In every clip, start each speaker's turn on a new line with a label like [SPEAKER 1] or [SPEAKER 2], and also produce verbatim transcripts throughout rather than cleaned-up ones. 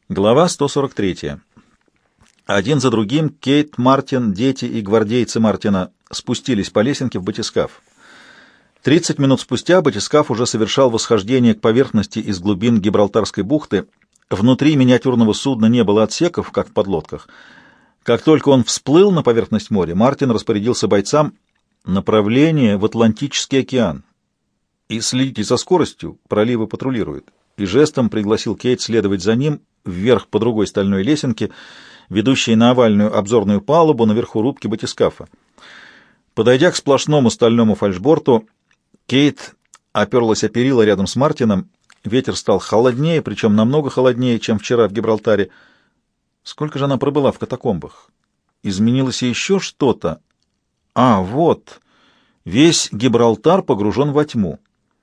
[SPEAKER 1] Глава сто сорок третья. Один за другим Кейт, Мартин, дети и гвардейцы Мартина спустились по лесенке в батискаф. Тридцать минут спустя батискаф уже совершал восхождение к поверхности из глубин Гибралтарской бухты. Внутри миниатюрного судна не было отсеков, как в подлодках. Как только он всплыл на поверхность моря, Мартин распорядился бойцам направление в Атлантический океан. И следите за скоростью, проливы патрулируют. И жестом пригласил Кейт следовать за ним вверх по другой стальной лесенке, ведущей на овальную обзорную палубу наверху рубки батискафа. Подойдя к сплошному стальному фальшборту, Кейт оперлась о перила рядом с Мартином. Ветер стал холоднее, причем намного холоднее, чем вчера в Гибралтаре. Сколько же она пробыла в катакомбах? Изменилось и еще что-то. А, вот. Весь Гибралтар погружен во тьму.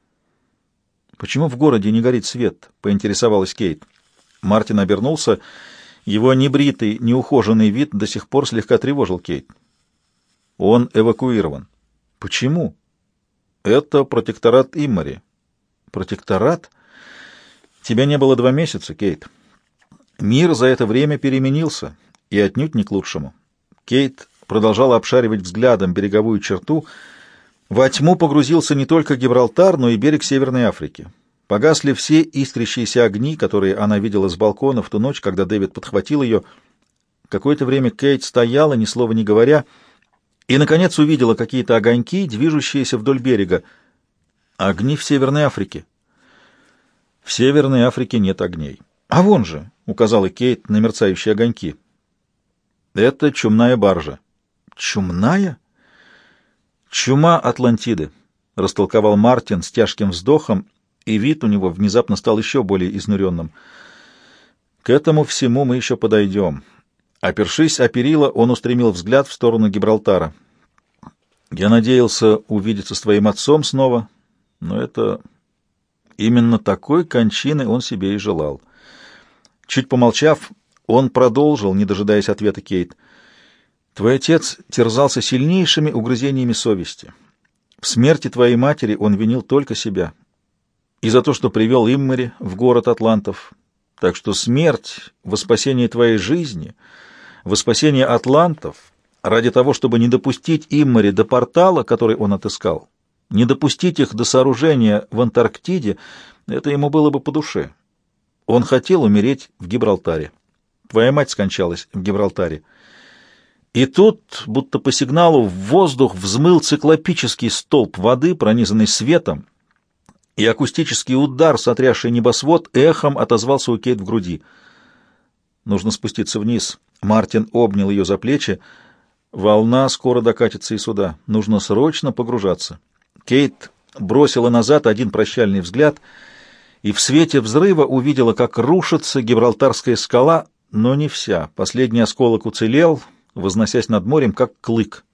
[SPEAKER 1] «Почему в городе не горит свет?» — поинтересовалась Кейт. Мартин обернулся. Его небритый, неухоженный вид до сих пор слегка тревожил Кейт. «Он эвакуирован». «Почему?» «Это протекторат Иммари». «Протекторат? Тебя не было два месяца, Кейт. Мир за это время переменился, и отнюдь не к лучшему». Кейт продолжала обшаривать взглядом береговую черту. Во тьму погрузился не только Гибралтар, но и берег Северной Африки. Погасли все искрящиеся огни, которые она видела с балкона в ту ночь, когда Дэвид подхватил ее. Какое-то время Кейт стояла, ни слова не говоря, и, наконец, увидела какие-то огоньки, движущиеся вдоль берега. Огни в Северной Африке. В Северной Африке нет огней. А вон же, — указала Кейт на мерцающие огоньки. Это чумная баржа. Чумная? Чума Атлантиды, — растолковал Мартин с тяжким вздохом, и вид у него внезапно стал еще более изнуренным. К этому всему мы еще подойдем. Опершись о перила, он устремил взгляд в сторону Гибралтара. Я надеялся увидеться с твоим отцом снова, но это... Именно такой кончины он себе и желал. Чуть помолчав, он продолжил, не дожидаясь ответа Кейт. Твой отец терзался сильнейшими угрызениями совести. В смерти твоей матери он винил только себя. И за то, что привел Иммари в город атлантов. Так что смерть во спасение твоей жизни, во спасение атлантов, ради того, чтобы не допустить Иммари до портала, который он отыскал, не допустить их до сооружения в Антарктиде, это ему было бы по душе. Он хотел умереть в Гибралтаре. Твоя мать скончалась в Гибралтаре. И тут, будто по сигналу, в воздух взмыл циклопический столб воды, пронизанный светом, и акустический удар, сотрясший небосвод, эхом отозвался у Кейт в груди. Нужно спуститься вниз. Мартин обнял ее за плечи. Волна скоро докатится и сюда. Нужно срочно погружаться. Кейт бросила назад один прощальный взгляд и в свете взрыва увидела, как рушится Гибралтарская скала, но не вся. Последний осколок уцелел, возносясь над морем, как клык.